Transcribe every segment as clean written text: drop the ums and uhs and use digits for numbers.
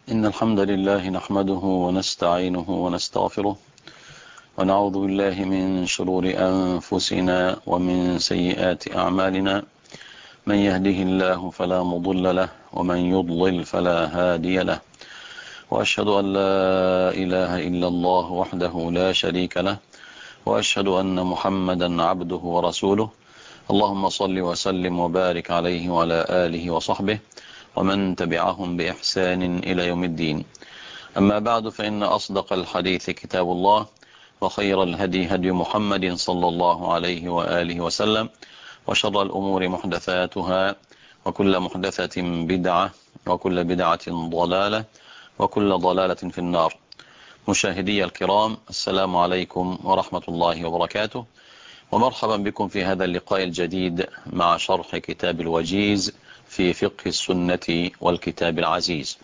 إن الحمد لله نحمده ونستعينه ونستغفره ونعوذ بالله من شرور أنفسنا ومن سيئات أعمالنا. من يهده الله فلا مضل له ومن يضلل فلا هادي له، وأشهد أن لا إله إلا الله وحده لا شريك له، وأشهد أن محمدا عبده ورسوله. اللهم صل وسلم وبارك عليه وعلى آله وصحبه ومن تبعهم بإحسان إلى يوم الدين. أما بعد، فإن أصدق الحديث كتاب الله، وخير الهدي هدي محمد صلى الله عليه وآله وسلم، وشر الأمور محدثاتها، وكل محدثة بدعة، وكل بدعة ضلالة، وكل ضلالة في النار. مشاهدي الكرام، السلام عليكم ورحمة الله وبركاته، ومرحبا بكم في هذا اللقاء الجديد مع شرح كتاب الوجيز في فقه السنة والكتاب العزيز.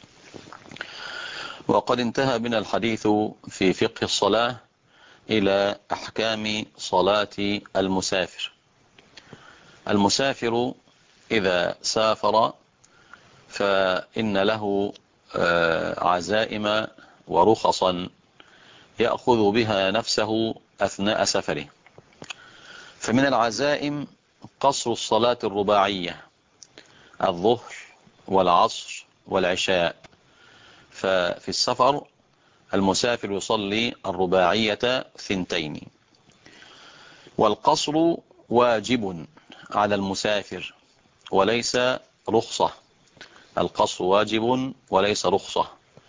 وقد انتهى بنا الحديث في فقه الصلاة إلى أحكام صلاة المسافر. المسافر إذا سافر فإن له عزائم ورخصا يأخذ بها نفسه أثناء سفره. فمن العزائم قصر الصلاة الرباعية، الظهر والعصر والعشاء. ففي السفر المسافر يصلي الرباعية 2، والقصر واجب على المسافر وليس رخصة. القصر واجب وليس رخصة،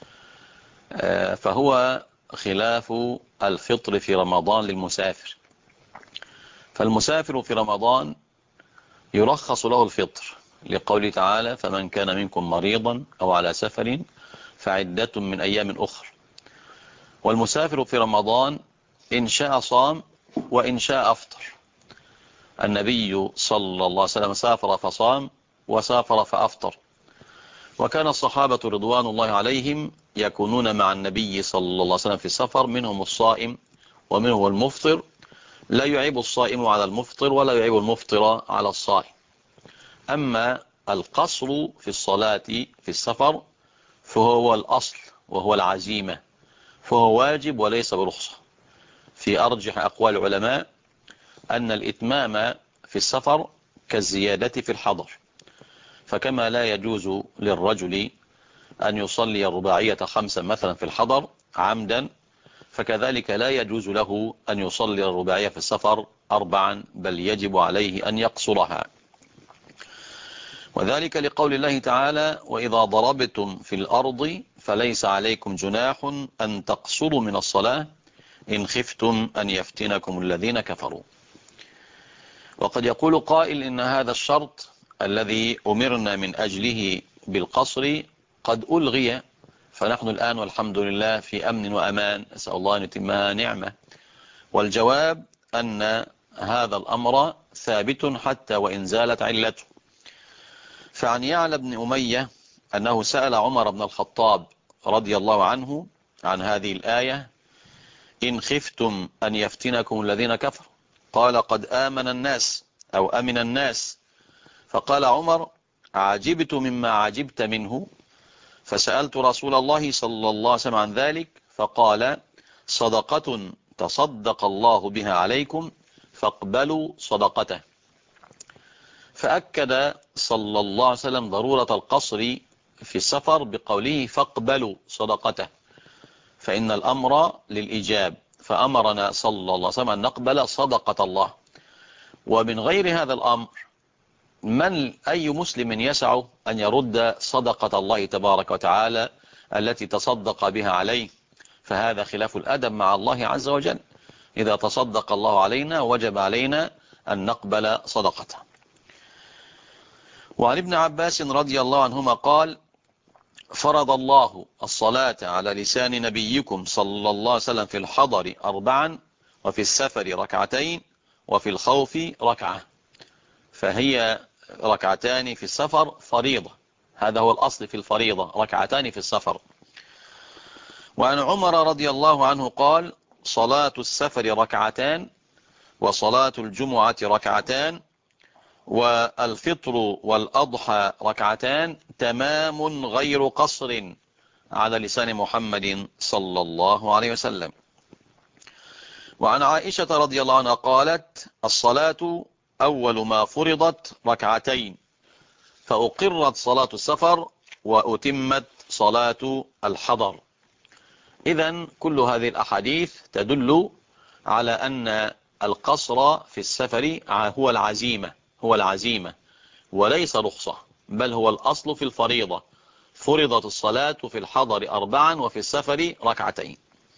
فهو خلاف الفطر في رمضان للمسافر. فالمسافر في رمضان يرخص له الفطر لقوله تعالى: فمن كان منكم مريضا أو على سفر فعدة من أيام أخر. والمسافر في رمضان إن شاء صام وإن شاء أفطر. النبي صلى الله عليه وسلم سافر فصام وسافر فأفطر، وكان الصحابة رضوان الله عليهم يكونون مع النبي صلى الله عليه وسلم في السفر، منهم الصائم ومنهم المفطر. لا يعيب الصائم على المفطر ولا يعيب المفطر على الصائم. أما القصر في الصلاة في السفر فهو الأصل وهو العزيمة، فهو واجب وليس برخصة. في أرجح أقوال العلماء أن الإتمام في السفر كالزيادة في الحضر. فكما لا يجوز للرجل أن يصلي الرباعية 5 مثلا في الحضر عمدا، فكذلك لا يجوز له أن يصلي الرباعية في السفر 4، بل يجب عليه أن يقصرها. وذلك لقول الله تعالى: وإذا ضربتم في الأرض فليس عليكم جناح أن تقصروا من الصلاة إن خفتم أن يفتنكم الذين كفروا. وقد يقول قائل إن هذا الشرط الذي أمرنا من أجله بالقصر قد ألغي، فنحن الآن والحمد لله في أمن وأمان، أسأل الله أن يتمها نعمة. والجواب أن هذا الأمر ثابت حتى وإن زالت علته. فعن يعلى بن أمية أنه سأل عمر بن الخطاب رضي الله عنه عن هذه الآية: إن خفتم أن يفتنكم الذين كفروا. قال: قد آمن الناس أو أمن الناس. فقال عمر: عجبت مما عجبت منه، فسألت رسول الله صلى الله عليه وسلم عن ذلك، فقال: صدقة تصدق الله بها عليكم فاقبلوا صدقته. فأكد صلى الله عليه وسلم ضرورة القصر في السفر بقوله: فاقبلوا صدقته، فإن الأمر للإجاب، فأمرنا صلى الله عليه وسلم أن نقبل صدقة الله. ومن غير هذا الأمر أي مسلم يسع أن يرد صدقة الله تبارك وتعالى التي تصدق بها عليه؟ فهذا خلاف الأدب مع الله عز وجل. إذا تصدق الله علينا وجب علينا أن نقبل صدقته. وعن ابن عباس رضي الله عنهما قال: فرض الله الصلاة على لسان نبيكم صلى الله عليه وسلم في الحضر 4، وفي السفر 2، وفي الخوف 1. فهي 2 في السفر فريضة، هذا هو الأصل في الفريضة، 2 في السفر. وعن عمر رضي الله عنه قال: صلاة السفر 2، وصلاة الجمعة 2، والفطر والأضحى 2 تمام غير قصر، على لسان محمد صلى الله عليه وسلم. وعن عائشة رضي الله عنها قالت: الصلاة أول ما فرضت ركعتين، فأقرت صلاة السفر وأتمت صلاة الحضر. إذن كل هذه الأحاديث تدل على أن القصر في السفر هو العزيمة وليس رخصة، بل هو الأصل في الفريضة. فرضت الصلاة في الحضر 4 وفي السفر 2.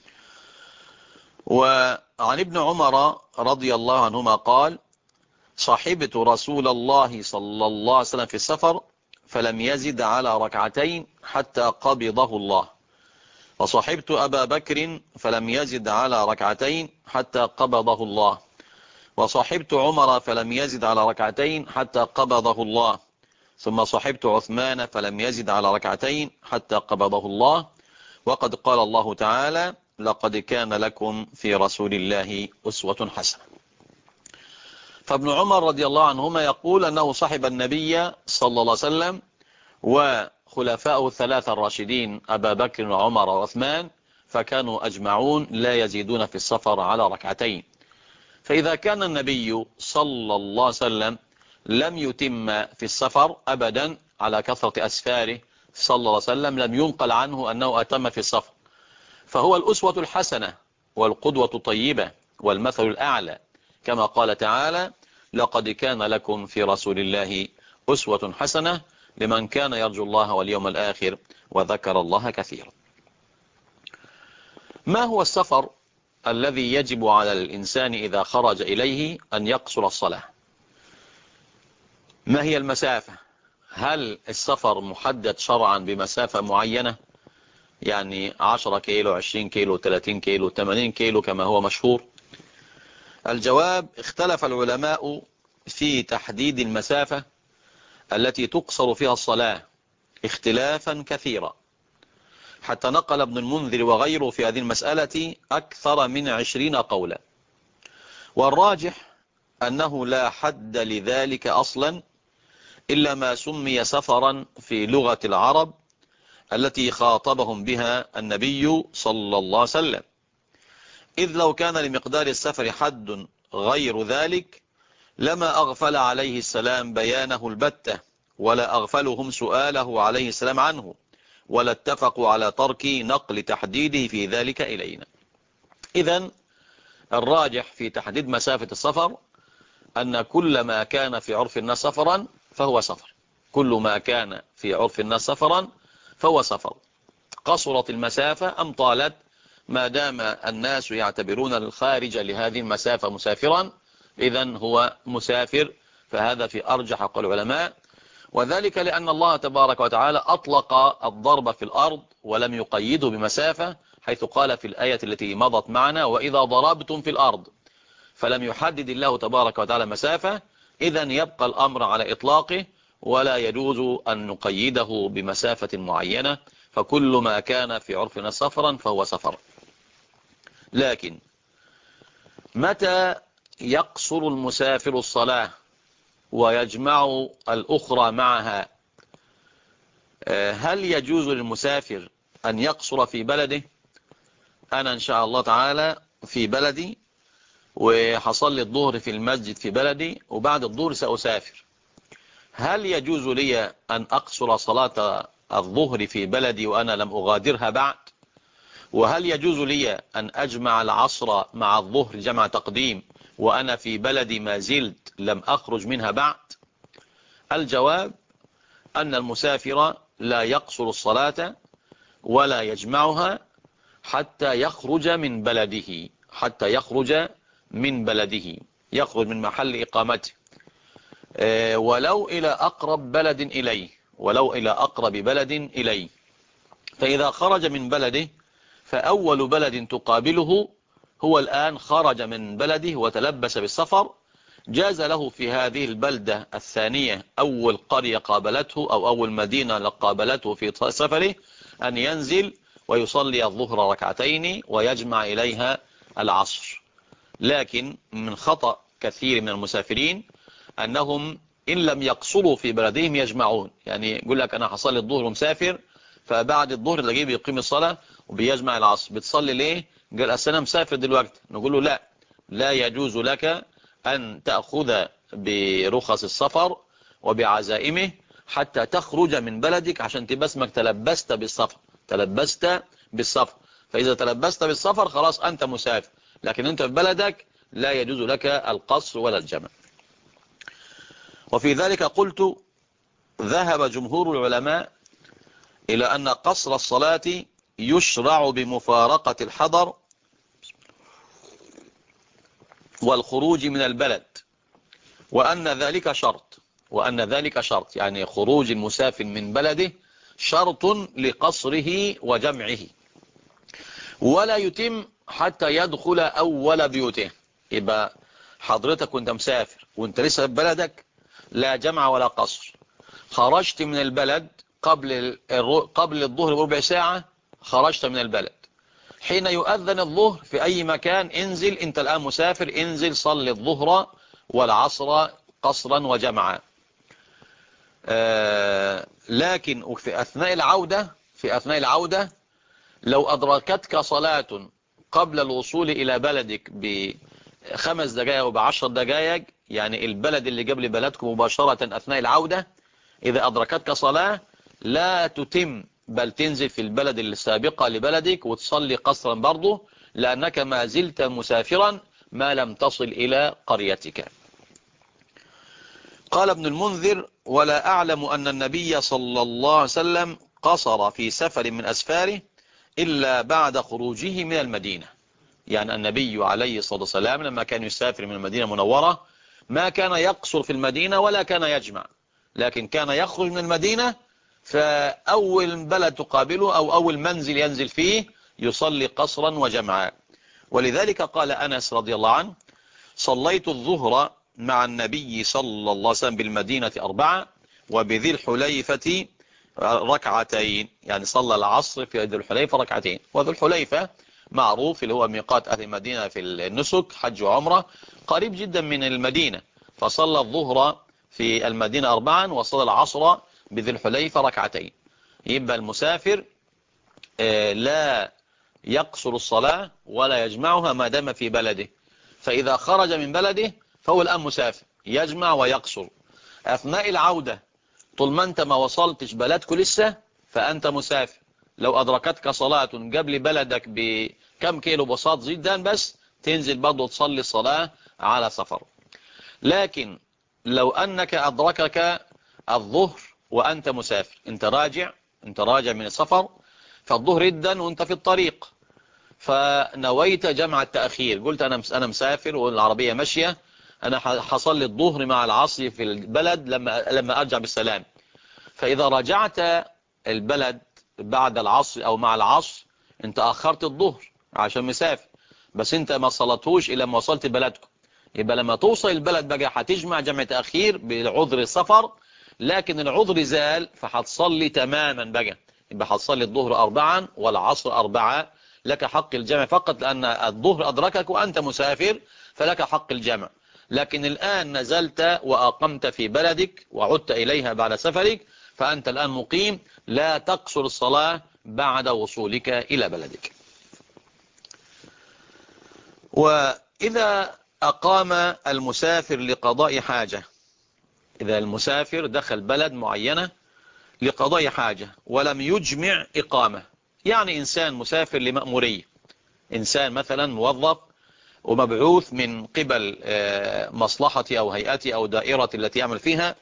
وعن ابن عمر رضي الله عنهما قال: صحبت رسول الله صلى الله عليه وسلم في السفر فلم يزد على 2 حتى قبضه الله، وصحبت أبا بكر فلم يزد على 2 حتى قبضه الله، وصحبت عمر فلم يزد على 2 حتى قبضه الله، ثم صحبت عثمان فلم يزد على 2 حتى قبضه الله. وقد قال الله تعالى: لقد كان لكم في رسول الله أسوة حسنة. فابن عمر رضي الله عنهما يقول أنه صحب النبي صلى الله عليه وسلم وخلفاءه 3 الراشدين أبا بكر وعمر وعثمان، فكانوا أجمعون لا يزيدون في السفر على 2. فإذا كان النبي صلى الله عليه وسلم لم يتم في السفر أبدا على كثرة أسفاره صلى الله عليه وسلم، لم ينقل عنه أنه أتم في السفر، فهو الأسوة الحسنة والقدوة الطيبة والمثل الأعلى، كما قال تعالى: لقد كان لكم في رسول الله أسوة حسنة لمن كان يرجو الله واليوم الآخر وذكر الله كثيرا. ما هو السفر الذي يجب على الإنسان إذا خرج إليه أن يقصر الصلاة؟ ما هي المسافة؟ هل السفر محدد شرعا بمسافة معينة، يعني 10 كيلو 20 كيلو 30 كيلو 80 كيلو كما هو مشهور؟ الجواب: اختلف العلماء في تحديد المسافة التي تقصر فيها الصلاة اختلافا كثيرا، حتى نقل ابن المنذر وغيره في هذه المسألة أكثر من 20 قولا. والراجح أنه لا حد لذلك أصلا إلا ما سمي سفرا في لغة العرب التي خاطبهم بها النبي صلى الله عليه وسلم، إذ لو كان لمقدار السفر حد غير ذلك لما أغفل عليه السلام بيانه البتة، ولا أغفلهم سؤاله عليه السلام عنه، ولا اتفقوا على ترك نقل تحديده في ذلك إلينا. إذن الراجح في تحديد مسافة السفر أن كل ما كان في عرف الناس سفرا فهو سفر، كل ما كان في عرف الناس سفرا فهو سفر، قصرت المسافة أم طالت، ما دام الناس يعتبرون الخارج لهذه المسافة مسافرا إذن هو مسافر، فهذا في أرجح قول العلماء. وذلك لأن الله تبارك وتعالى أطلق الضرب في الأرض ولم يقيده بمسافة، حيث قال في الآية التي مضت معنا: وإذا ضربتم في الأرض، فلم يحدد الله تبارك وتعالى مسافة، إذن يبقى الأمر على إطلاقه ولا يجوز أن نقيده بمسافة معينة، فكل ما كان في عرفنا سفرا فهو سفر. لكن متى يقصر المسافر الصلاة ويجمع الأخرى معها؟ هل يجوز للمسافر أن يقصر في بلده؟ أنا إن شاء الله تعالى في بلدي وحصل لي الظهر في المسجد في بلدي، وبعد الظهر سأسافر، هل يجوز لي أن أقصر صلاة الظهر في بلدي وأنا لم أغادرها بعد؟ وهل يجوز لي أن أجمع العصر مع الظهر جمع تقديم وأنا في بلدي ما زلت لم أخرج منها بعد؟ الجواب أن المسافر لا يقصر الصلاة ولا يجمعها حتى يخرج من بلده، يخرج من محل إقامته، ولو إلى أقرب بلد إليه، فإذا خرج من بلده فأول بلد تقابله هو الآن خرج من بلده وتلبس بالسفر، جاز له في هذه البلدة الثانية أول قرية قابلته أو أول مدينة قابلته في سفره أن ينزل ويصلي الظهر 2 ويجمع إليها العصر. لكن من خطأ كثير من المسافرين أنهم إن لم يقصروا في بلدهم يجمعون، يعني يقول لك أنا حصل الظهر ومسافر فبعد الظهر تلاقيه بيقيم الصلاة وبيجمع العصر. بتصلي ليه؟ قال أصل أنا مسافر دلوقتي. نقول له لا يجوز لك أن تأخذ برخص السفر وبعزائمه حتى تخرج من بلدك، عشان تبقى اسمك تلبست بالسفر. تلبست بالسفر، فإذا تلبست بالسفر خلاص أنت مسافر، لكن أنت في بلدك لا يجوز لك القصر ولا الجمع. وفي ذلك قلت ذهب جمهور العلماء إلى أن قصر الصلاة يشرع بمفارقة الحضر والخروج من البلد، وأن ذلك شرط، يعني خروج المسافر من بلده شرط لقصره وجمعه، ولا يتم حتى يدخل أول بيوته. يبقى حضرتك وانت مسافر وانت لسه في بلدك لا جمع ولا قصر. خرجت من البلد قبل الظهر بربع ساعة، خرجت من البلد، حين يؤذن الظهر في أي مكان انزل، انت الآن مسافر، انزل صل الظهر والعصر قصرا وجمعا. لكن في أثناء العودة لو أدركتك صلاة قبل الوصول إلى بلدك ب5 دقائق وب10 دقائق، يعني البلد اللي قبل بلدكم مباشرة أثناء العودة، إذا أدركتك صلاة لا تتم، بل تنزل في البلد السابقة لبلدك وتصلي قصرا برضه، لأنك ما زلت مسافرا ما لم تصل إلى قريتك. قال ابن المنذر: ولا أعلم أن النبي صلى الله عليه وسلم قصر في سفر من أسفاره إلا بعد خروجه من المدينة. يعني النبي عليه الصلاة والسلام لما كان يسافر من المدينة المنورة ما كان يقصر في المدينة ولا كان يجمع، لكن كان يخرج من المدينة، فأول بلد تقابله أو أول منزل ينزل فيه يصلي قصرا وجمعا. ولذلك قال أنس رضي الله عنه: صليت الظهر مع النبي صلى الله عليه وسلم بالمدينة 4 وبذي الحليفة ركعتين. يعني صلى العصر في ذي الحليفة ركعتين، وذي الحليفة معروف اللي هو ميقات أهل المدينة في النسك حج وعمرة، قريب جدا من المدينة، فصلى الظهر في المدينة 4 وصلى العصر بذي الحليفة ركعتين. يبقى المسافر لا يقصر الصلاة ولا يجمعها ما دام في بلده، فإذا خرج من بلده فهو الآن مسافر يجمع ويقصر. أثناء العودة طول ما أنت ما وصلتش بلدك لسه فأنت مسافر، لو أدركتك صلاة قبل بلدك بكم كيلو بساط جدا بس تنزل برضو تصلي الصلاة على سفر. لكن لو أنك أدركك الظهر وأنت مسافر، أنت راجع من السفر، فالظهر جدا وأنت في الطريق، فنويت جمع التأخير، قلت أنا مسافر والعربية ماشية، أنا حصل الظهر مع العصر في البلد لما أرجع بالسلام. فإذا رجعت البلد بعد العصر أو مع العصر أنت أخرت الظهر عشان مسافر، بس أنت ما صلتهوش إلا ما وصلت بلدكم. يبقى لما توصل البلد بقى هتجمع جمع تأخير بعذر السفر، لكن العذر زال فهتصلي تماما بقى. يبقى هتصلي الظهر 4 والعصر 4، لك حق الجمع فقط لأن الظهر أدركك وأنت مسافر فلك حق الجمع. لكن الآن نزلت وأقمت في بلدك وعدت إليها بعد سفرك، فأنت الآن مقيم لا تقصر الصلاة بعد وصولك إلى بلدك. وإذا أقام المسافر لقضاء حاجة، إذا المسافر دخل بلد معينة لقضاء حاجة ولم يجمع إقامة، يعني إنسان مسافر لمأمورية، إنسان مثلا موظف ومبعوث من قبل مصلحتي أو هيئتي أو دائرة التي يعمل فيها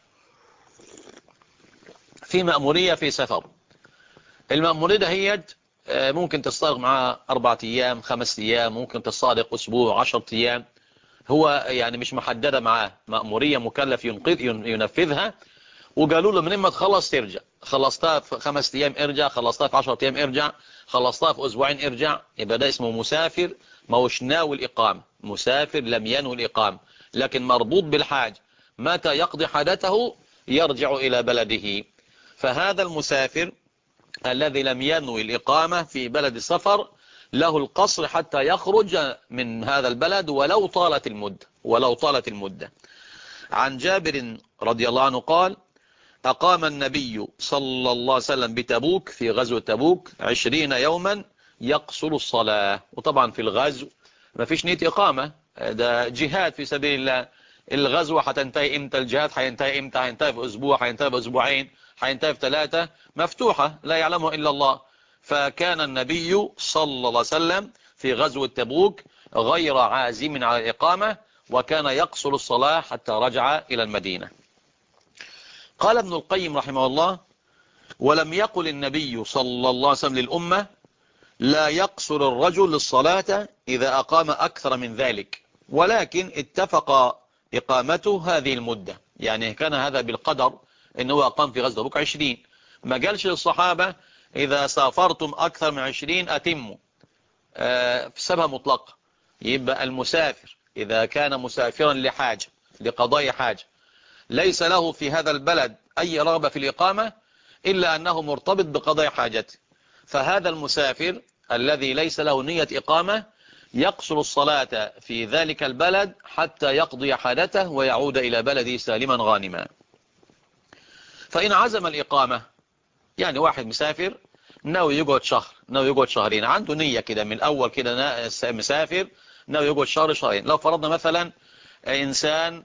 في مأمورية في سفر. المأمورية ده هي ممكن تستغرق معاه 4 أيام 5 أيام، ممكن تستغرق أسبوع 10 أيام، هو يعني مش محددة معاه، مأمورية مكلف ينفذها، وقالوا له من ما تخلص ترجع، خلصتها في 5 أيام ارجع، خلصتها في 10 أيام ارجع، خلصتها في أسبوعين ارجع، يبقى ده اسمه مسافر ما هوش ناوي الإقامة، مسافر لم ينوي الإقامة لكن مربوط بالحاج، متى يقضي حاجته يرجع إلى بلده. فهذا المسافر الذي لم ينوي الإقامة في بلد السفر له القصر حتى يخرج من هذا البلد ولو طالت المدة. عن جابر رضي الله عنه قال: أقام النبي صلى الله عليه وسلم بتبوك في غزوة تبوك 20 يوما يقصر الصلاة. وطبعا في الغزو ما فيش نية إقامة، ده جهاد في سبيل الله. الغزوة هتنتهي امتى؟ الجهاد هينتهي امتى؟ هينتهي في أسبوع، هينتهي في أسبوعين، هينتهي في 3، مفتوحة لا يعلمه إلا الله. فكان النبي صلى الله عليه وسلم في غزوة تبوك غير عازم على الإقامة، وكان يقصر الصلاة حتى رجع إلى المدينة. قال ابن القيم رحمه الله: ولم يقل النبي صلى الله عليه وسلم للأمة لا يقصر الرجل للصلاة إذا أقام أكثر من ذلك، ولكن اتفق إقامته هذه المدة. يعني كان هذا بالقدر، إنه أقام في غزوة تبوك 20. ما قالش للصحابة إذا سافرتم أكثر من 20 أتموا، سبها مطلقة. يبقى المسافر إذا كان مسافرا لحاجة، لقضاء حاجة، ليس له في هذا البلد أي رغبة في الإقامة إلا أنه مرتبط بقضاء حاجته، فهذا المسافر الذي ليس له نية إقامة يقصر الصلاة في ذلك البلد حتى يقضي حاجته ويعود إلى بلده سالما غانما. فإن عزم الإقامة، يعني واحد مسافر ناوي يقعد شهر، ناوي يقعد شهرين، عنده نية كده من الأول كده، مسافر ناوي يقعد شهر شهرين. لو فرضنا مثلا إنسان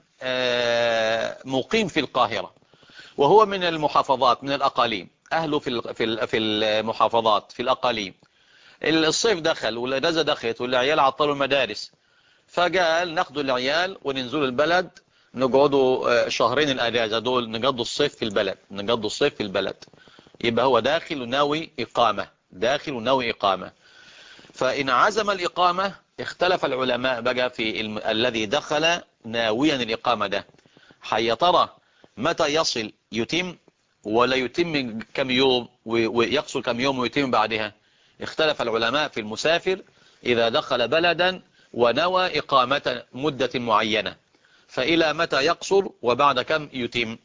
مقيم في القاهرة وهو من المحافظات، من الأقاليم، أهله في المحافظات، في الأقاليم، الصيف دخل والأجازة دخلت والعيال عطلوا المدارس، فقال ناخدوا العيال وننزل البلد نقعدوا شهرين الأجازة دول، نقضوا الصيف في البلد، نقضوا الصيف في البلد. يبقى هو داخل وناوي إقامة، داخل وناوي إقامة. فإن عزم الإقامة اختلف العلماء بقى في الذي دخل ناويا الإقامة ده، حي ترى متى يصل يتم ولا يتم كم يوم ويقصر كم يوم ويتم بعدها. اختلف العلماء في المسافر إذا دخل بلدا ونوى إقامة مدة معينة، فإلى متى يقصر وبعد كم يتم.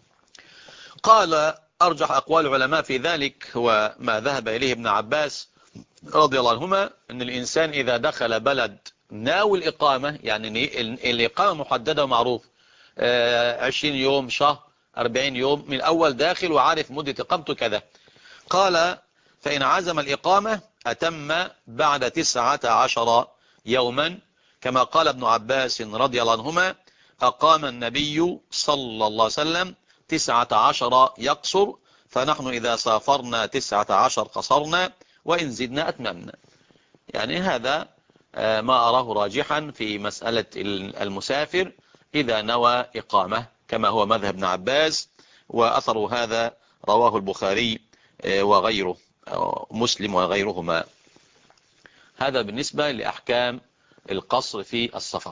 قال أرجح أقوال العلماء في ذلك هو ما ذهب إليه ابن عباس رضي الله عنهما، أن الإنسان إذا دخل بلد ناوي الإقامة، يعني الإقامة محددة ومعروف، 20 يوم، شهر، 40 يوم، من الأول داخل وعارف مدة إقامته كذا. قال فإن عزم الإقامة أتم بعد 19 يوما، كما قال ابن عباس رضي الله عنهما: أقام النبي صلى الله عليه وسلم 19 يقصر، فنحن إذا سافرنا 19 قصرنا، وإن زدنا أتممنا. يعني هذا ما أراه راجحا في مسألة المسافر إذا نوى إقامة، كما هو مذهب ابن عباس، وأثر هذا رواه البخاري وغيره، مسلم وغيرهما. هذا بالنسبة لأحكام القصر في السفر.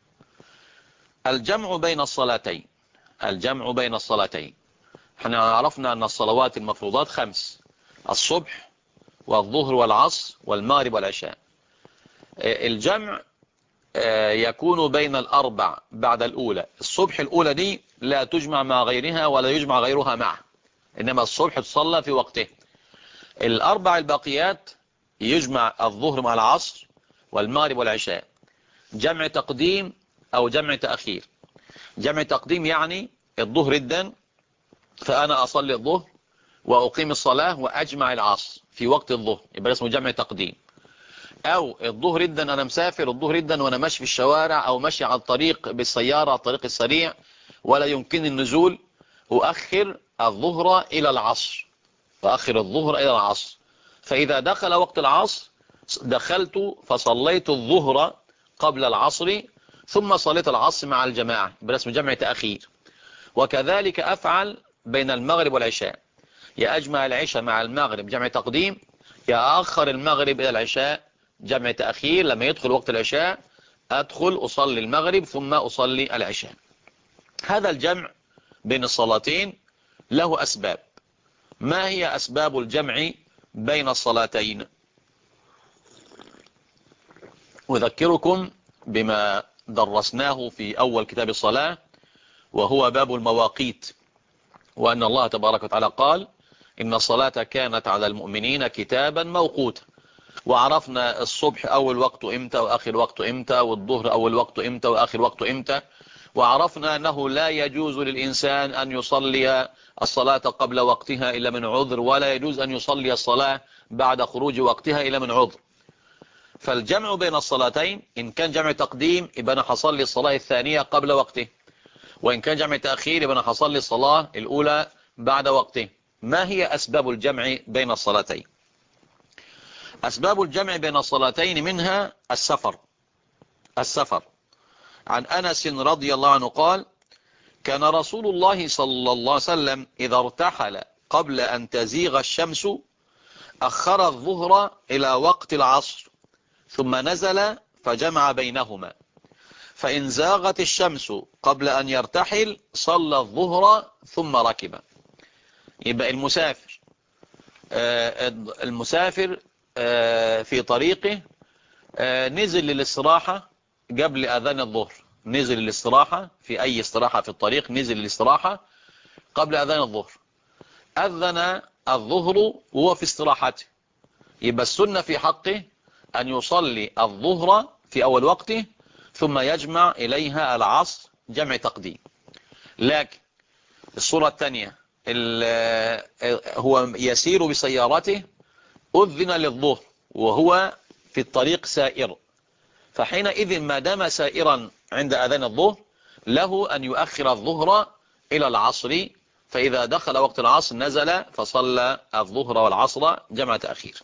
الجمع بين الصلاتين، الجمع بين الصلاتين، احنا عرفنا أن الصلوات المفروضات 5: الصبح والظهر والعصر والمغرب والعشاء. الجمع يكون بين الأربع بعد الأولى. الصبح الأولى دي لا تجمع مع غيرها ولا يجمع غيرها معه، إنما الصبح تصلى في وقته. الأربع الباقيات يجمع الظهر مع العصر والمغرب والعشاء، جمع تقديم أو جمع تأخير. جمع تقديم يعني الظهر جدا، فأنا أصلي الظهر وأقيم الصلاة وأجمع العصر في وقت الظهر، يبقى اسمه جمع تقديم. أو الظهر جدا أنا مسافر، الظهر جدا وأنا ماشي في الشوارع أو ماشي على الطريق بالسيارة على الطريق السريع ولا يمكن النزول، أؤخر الظهر إلى العصر، وأخر الظهر إلى العصر. فإذا دخل وقت العصر دخلت فصليت الظهر قبل العصر، ثم صليت العصر مع الجماعة برسم جمع تأخير. وكذلك أفعل بين المغرب والعشاء، يا أجمع العشاء مع المغرب جمع تقديم، يا أخر المغرب إلى العشاء جمع تأخير. لما يدخل وقت العشاء أدخل أصلي المغرب ثم أصلي العشاء. هذا الجمع بين الصلاتين له أسباب. ما هي أسباب الجمع بين الصلاتين؟ أذكركم بما درسناه في أول كتاب الصلاة، وهو باب المواقيت، وأن الله تبارك وتعالى قال إن الصلاة كانت على المؤمنين كتابا موقوتا. وعرفنا الصبح أول وقت إمتى وآخر وقت إمتى، والظهر أول وقت إمتى وآخر وقت إمتى، وعرفنا أنه لا يجوز للإنسان أن يصلي الصلاة قبل وقتها إلا من عذر، ولا يجوز أن يصلي الصلاة بعد خروج وقتها إلا من عذر. فالجمع بين الصلاتين إن كان جمع تقديم يبقى أنا هصلي الصلاة الثانية قبل وقته، وإن كان جمع تأخير يبقى أنا هصلي الصلاة الأولى بعد وقته. ما هي أسباب الجمع بين الصلاتين؟ أسباب الجمع بين الصلاتين منها السفر. عن أنس رضي الله عنه قال: كان رسول الله صلى الله عليه وسلم إذا ارتحل قبل أن تزيغ الشمس أخر الظهر إلى وقت العصر ثم نزل فجمع بينهما، فإن زاغت الشمس قبل أن يرتحل صلى الظهر ثم ركب. يبقى المسافر في طريقه نزل للاستراحة قبل أذان الظهر، نزل للاستراحة في أي استراحة في الطريق، نزل للاستراحة قبل أذان الظهر، أذن الظهر وهو في استراحته، يبقى السنة في حقه أن يصلي الظهر في أول وقته ثم يجمع إليها العصر جمع تقديم. لكن الصورة الثانية هو يسير بسيارته، أذن للظهر وهو في الطريق سائر، فحينئذ ما دام سائرا عند أذان الظهر له أن يؤخر الظهر إلى العصر، فإذا دخل وقت العصر نزل فصلى الظهر والعصر جمع تأخير.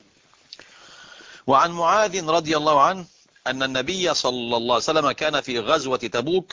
وعن معاذ رضي الله عنه أن النبي صلى الله عليه وسلم كان في غزوة تبوك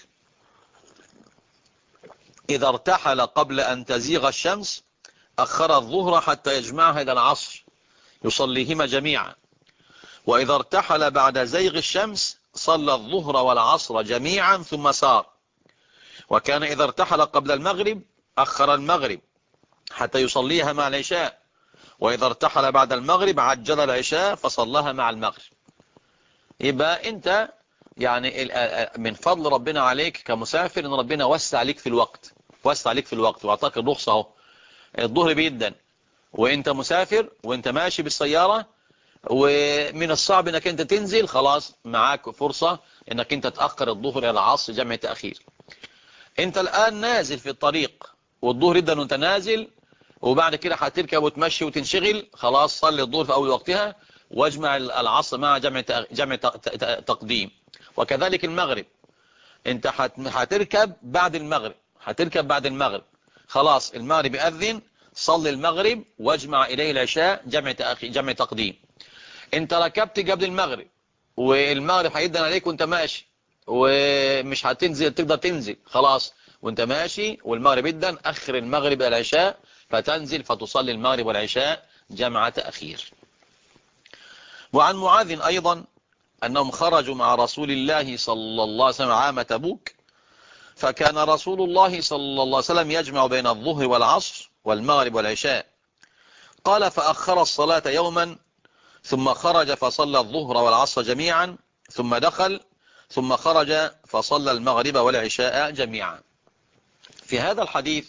إذا ارتحل قبل أن تزيغ الشمس أخر الظهر حتى يجمعها إلى العصر يصليهما جميعا، وإذا ارتحل بعد زيغ الشمس صلى الظهر والعصر جميعا ثم سار. وكان إذا ارتحل قبل المغرب أخر المغرب حتى يصليها مع العشاء، وإذا ارتحل بعد المغرب عجل العشاء فصلها مع المغرب. يبقى أنت يعني من فضل ربنا عليك كمسافر إن ربنا وسع عليك في الوقت، وأعطاك الرخصة اهو. الظهر بيدن وانت مسافر وانت ماشي بالسيارة، ومن الصعب انك انت تنزل، خلاص معاك فرصة انك انت تأخر الظهر الى العصر جمع تأخير. انت الان نازل في الطريق والظهر يدن وانت نازل، وبعد كده هتركب وتمشي وتنشغل، خلاص صلي الظهر في اول وقتها واجمع العصر مع جمع تقديم. وكذلك المغرب، انت هتركب بعد المغرب، خلاص المغرب يأذن، صلي المغرب واجمع إليه العشاء جمع تقديم. انت ركبت قبل المغرب والمغرب هيدن عليك وانت ماشي ومش تقدر تنزل، خلاص وانت ماشي والمغرب يدن، أخر المغرب إلى العشاء فتنزل فتصلي المغرب والعشاء جمع تأخير. وعن معاذ أيضا أنهم خرجوا مع رسول الله صلى الله عليه وسلم عام تبوك، فكان رسول الله صلى الله عليه وسلم يجمع بين الظهر والعصر والمغرب والعشاء. قال: فأخر الصلاة يوما ثم خرج فصلى الظهر والعصر جميعا ثم دخل ثم خرج فصلى المغرب والعشاء جميعا. في هذا الحديث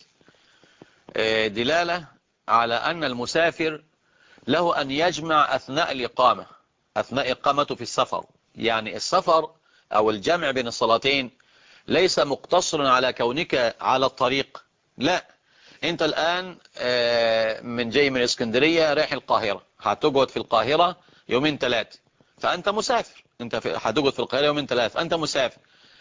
دلالة على أن المسافر له أن يجمع أثناء إقامته في السفر. يعني السفر أو الجمع بين الصلاتين ليس مقتصرا على كونك على الطريق، لا، انت الآن جاي من اسكندرية رايح القاهرة، هتقعد في القاهرة يومين ثلاثة، فأنت مسافر، انت هتقعد في القاهرة يومين ثلاثة فأنت مسافر.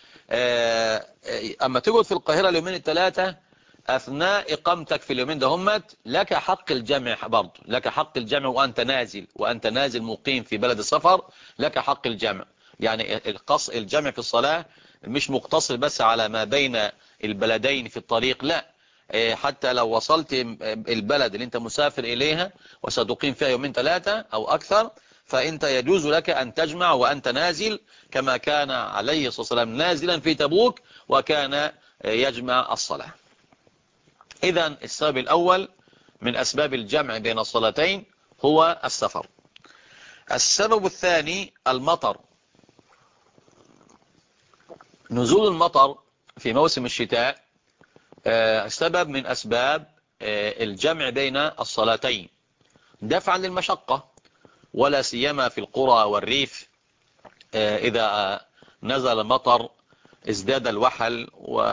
أما تقعد في القاهرة اليومين الثلاثة أثناء إقامتك في اليومين دهمت لك حق الجمع، برضه لك حق الجمع وأنت نازل مقيم في بلد السفر، لك حق الجمع. يعني الجمع في الصلاة مش مقتصر بس على ما بين البلدين في الطريق، لا، حتى لو وصلت البلد اللي انت مسافر إليها وستقيم فيها يومين ثلاثة أو أكثر، فأنت يجوز لك أن تجمع وأنت نازل، كما كان عليه الصلاة والسلام نازلا في تبوك وكان يجمع الصلاة. إذن السبب الأول من أسباب الجمع بين الصلاتين هو السفر. السبب الثاني المطر. نزول المطر في موسم الشتاء سبب من أسباب الجمع بين الصلاتين دفعا للمشقة، ولا سيما في القرى والريف. إذا نزل المطر ازداد الوحل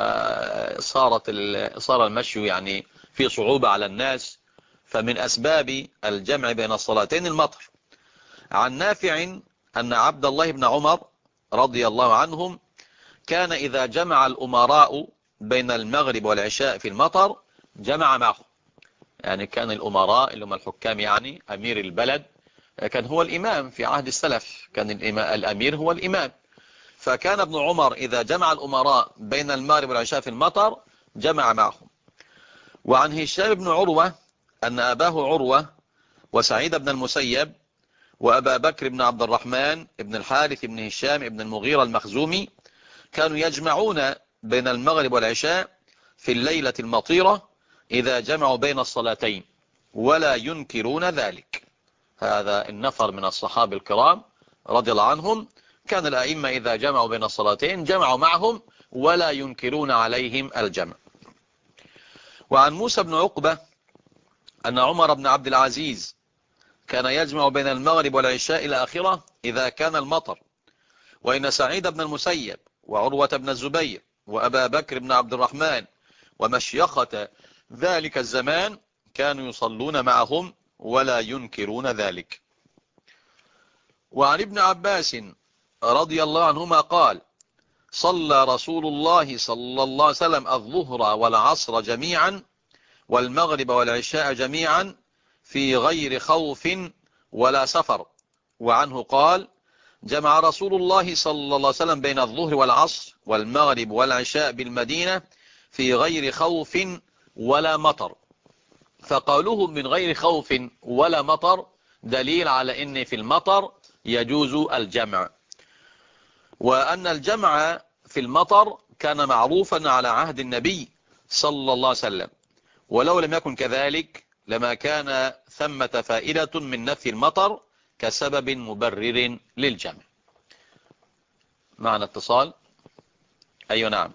صار المشي يعني في صعوبة على الناس، فمن أسباب الجمع بين الصلاتين المطر. عن نافع أن عبد الله بن عمر رضي الله عنهم كان إذا جمع الأمراء بين المغرب والعشاء في المطر جمع معهم. يعني كان الأمراء اللي هم الحكام، يعني أمير البلد كان هو الإمام في عهد السلف، كان الأمير هو الإمام. فكان ابن عمر إذا جمع الأمراء بين المغرب والعشاء في المطر جمع معهم. وعن هشام بن عروة أن أباه عروة وسعيد بن المسيب وأبا بكر بن عبد الرحمن بن الحارث بن هشام بن المغيرة المخزومي كانوا يجمعون بين المغرب والعشاء في الليلة المطيرة إذا جمعوا بين الصلاتين ولا ينكرون ذلك. هذا النفر من الصحابة الكرام رضي الله عنهم، كان الأئمة إذا جمعوا بين الصلاتين جمعوا معهم ولا ينكرون عليهم الجمع. وعن موسى بن عقبة أن عمر بن عبد العزيز كان يجمع بين المغرب والعشاء إلى آخرة إذا كان المطر، وإن سعيد بن المسيب وعروة بن الزبير وأبا بكر بن عبد الرحمن ومشيخة ذلك الزمان كانوا يصلون معهم ولا ينكرون ذلك. وعن ابن عباس رضي الله عنهما قال: صلى رسول الله صلى الله عليه وسلم الظهر والعصر جميعا والمغرب والعشاء جميعا في غير خوف ولا سفر. وعنه قال: جمع رسول الله صلى الله عليه وسلم بين الظهر والعصر والمغرب والعشاء بالمدينة في غير خوف ولا مطر. فقالوه من غير خوف ولا مطر دليل على ان في المطر يجوز الجمع، وأن الجمع في المطر كان معروفا على عهد النبي صلى الله عليه وسلم، ولو لم يكن كذلك لما كان ثمة فائدة من نفي المطر كسبب مبرر للجمع. معنا اتصال. أيوة نعم.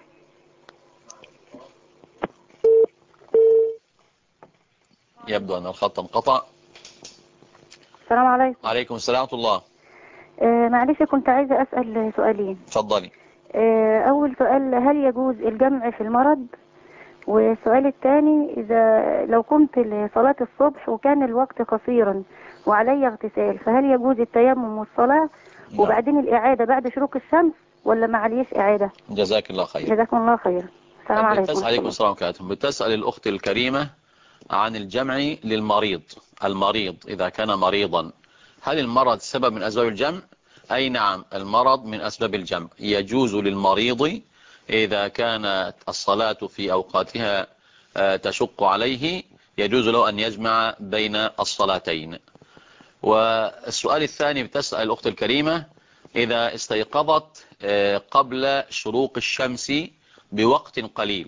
يبدو أن الخط انقطع. السلام عليكم. عليكم السلام ورحمة الله. معلش كنت عايزة أسأل سؤالين. اتفضلي. أول سؤال: هل يجوز الجمع في المرض؟ والسؤال الثاني: إذا لو قمت لصلاة الصبح وكان الوقت قصيرا وعلي اغتسال، فهل يجوز التيمم والصلاة وبعدين الإعادة بعد شروق الشمس ولا ما عليش إعادة؟ جزاك الله خير. جزاكم الله خير. السلام عليكم. عليكم السلام عليكم. بتسأل الأخت الكريمة عن الجمع للمريض. المريض إذا كان مريضا هل المرض سبب من أسباب الجمع؟ أي نعم، المرض من أسباب الجمع. يجوز للمريض إذا كانت الصلاة في أوقاتها تشق عليه يجوز له أن يجمع بين الصلاتين. والسؤال الثاني بتسأل الأخت الكريمة: إذا استيقظت قبل شروق الشمس بوقت قليل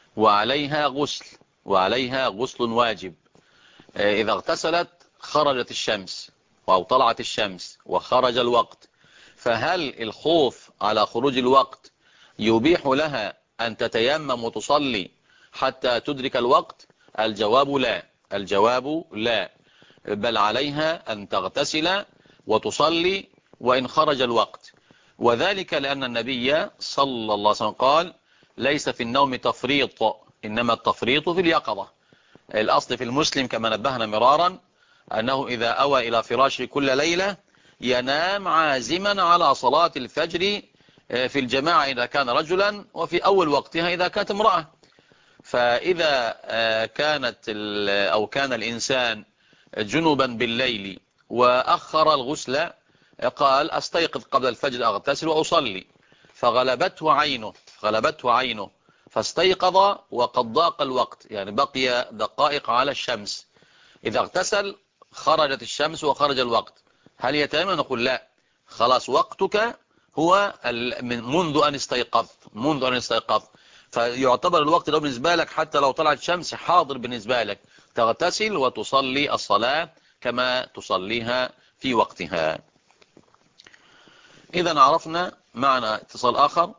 وعليها غسل واجب، إذا اغتسلت خرجت الشمس أو طلعت الشمس وخرج الوقت، فهل الخوف على خروج الوقت يبيح لها أن تتيمم وتصلي حتى تدرك الوقت؟ الجواب لا، بل عليها أن تغتسل وتصلي وإن خرج الوقت، وذلك لأن النبي صلى الله عليه وسلم قال: ليس في النوم تفريط إنما التفريط في اليقظة. الأصل في المسلم كما نبهنا مرارا أنه إذا أوى إلى فراشه كل ليلة ينام عازما على صلاة الفجر في الجماعة إذا كان رجلا، وفي أول وقتها إذا كانت امرأة. فإذا كان الإنسان جنبا بالليل وأخر الغسل قال: أستيقظ قبل الفجر أغتسل وأصلي، فغلبته عينه فاستيقظ وقد ضاق الوقت، يعني بقي دقائق على الشمس، إذا اغتسل خرجت الشمس وخرج الوقت، هل يتيمم؟ نقول لا، خلاص وقتك هو منذ أن استيقظت، فيعتبر الوقت لو بالنسبة لك حتى لو طلعت الشمس حاضر بالنسبة لك، تغتسل وتصلي الصلاة كما تصليها في وقتها. إذا عرفنا. معنا اتصال آخر.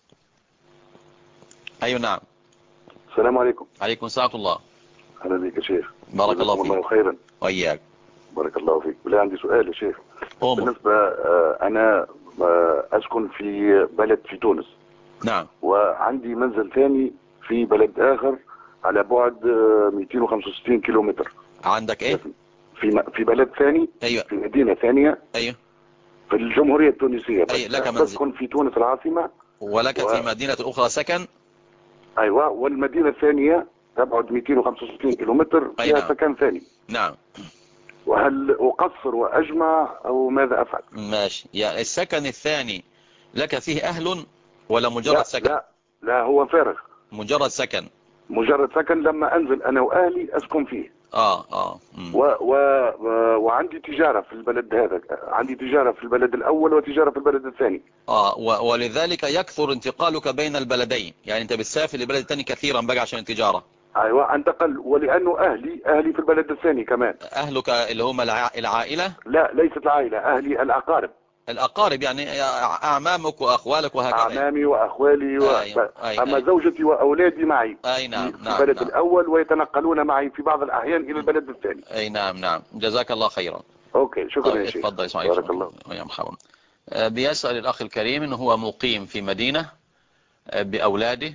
أيوة نعم. السلام عليكم. عليكم السلام ورحمة الله. أهلا بك يا شيخ. بارك الله فيك. الله خيرا. وإياك. بارك الله فيك. بالله عندي سؤال يا شيخ. بالنسبة أنا أسكن في بلد في تونس، نعم. وعندي منزل ثاني في بلد آخر على بعد 265 كيلومتر. عندك ايه؟ في بلد ثاني. ايوه. في مدينة ثانية. ايوه. في الجمهورية التونسية. اي لك منزل. بسكن في تونس العاصمة. ولك في مدينة أخرى سكن. أيوة. والمدينة الثانية تبعد 265 كيلومتر فيها نعم. سكن ثاني. نعم. وهل أقصر وأجمع أو ماذا أفعل؟ ماشي. يعني السكن الثاني لك فيه أهل ولا مجرد لا سكن؟ لا هو فارغ. مجرد سكن. مجرد سكن لما أنزل أنا وأهلي أسكن فيه. وعندي تجارة في البلد هذا. عندي تجارة في البلد الأول وتجارة في البلد الثاني. ولذلك يكثر انتقالك بين البلدين، يعني أنت بتسافر لبلد الثاني كثيرا بقى عشان التجارة. أيوة انتقل. ولأنه أهلي في البلد الثاني كمان. أهلك اللي هم العائلة؟ لا ليست العائلة. أهلي الأقارب. الأقارب يعني أعمامك وأخوالك وهكذا. أعمامي وأخوالي أما زوجتي وأولادي معي. أي نعم. في البلد الأول ويتنقلون معي في بعض الأحيان إلى البلد الثاني. أي نعم. جزاك الله خيرا. أوكي شكرا يا شيخ. اتفضل اسمعي. بارك الله. يا مرحبا. بيسأل الأخ الكريم إنه هو مقيم في مدينة بأولاده،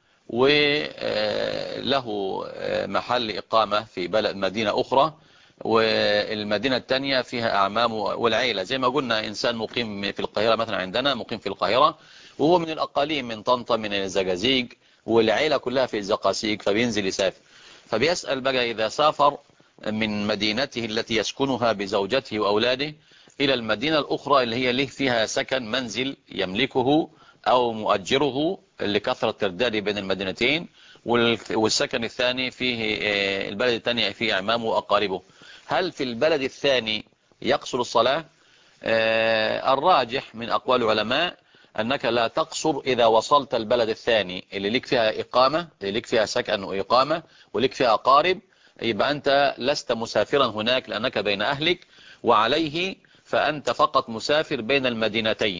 وله محل إقامة في مدينة أخرى، والمدينة الثانية فيها أعمامه والعيلة. زي ما قلنا إنسان مقيم في القاهرة مثلا، عندنا مقيم في القاهرة وهو من الأقاليم، من طنطا، من الزقازيق، والعيلة كلها في الزقازيق، فبينزل يسافر. فبيسأل بقى إذا سافر من مدينته التي يسكنها بزوجته وأولاده إلى المدينة الأخرى اللي هي له فيها سكن منزل يملكه أو مؤجره لكثرة ترداد بين المدينتين، والسكن الثاني فيه البلد الثاني فيه أعمامه وأقاربه، هل في البلد الثاني يقصر الصلاة؟ الراجح من أقوال العلماء أنك لا تقصر إذا وصلت البلد الثاني اللي لك فيها إقامة، اللي لك فيها سكن وإقامة ولك فيها أقارب، يبقى أنت لست مسافرا هناك لأنك بين أهلك، وعليه فأنت فقط مسافر بين المدينتين.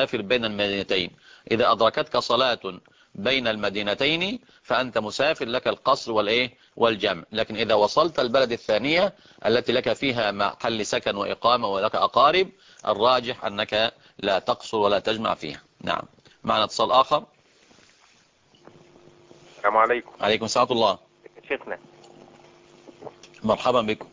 إذا أدركتك صلاة بين المدينتين فأنت مسافر، لك القصر والجمع. لكن إذا وصلت البلد الثانية التي لك فيها محل سكن وإقامة ولك أقارب، الراجح أنك لا تقصر ولا تجمع فيها. نعم. معنا اتصال آخر. السلام عليكم. عليكم السلام ورحمة الله. شيخنا مرحبا بكم.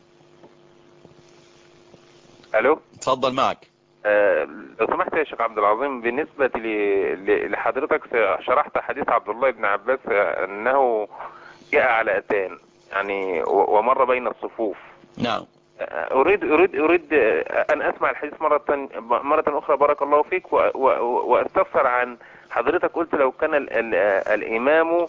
الو. تفضل معك. لو سمحت يا شيخ عبد العظيم، بالنسبة لحضرتك شرحت حديث عبد الله بن عباس أنه جاء على أتان يعني ومر بين الصفوف. نعم. أريد أن أسمع الحديث مرة أخرى بارك الله فيك، وأستفسر عن حضرتك قلت لو كان الإمام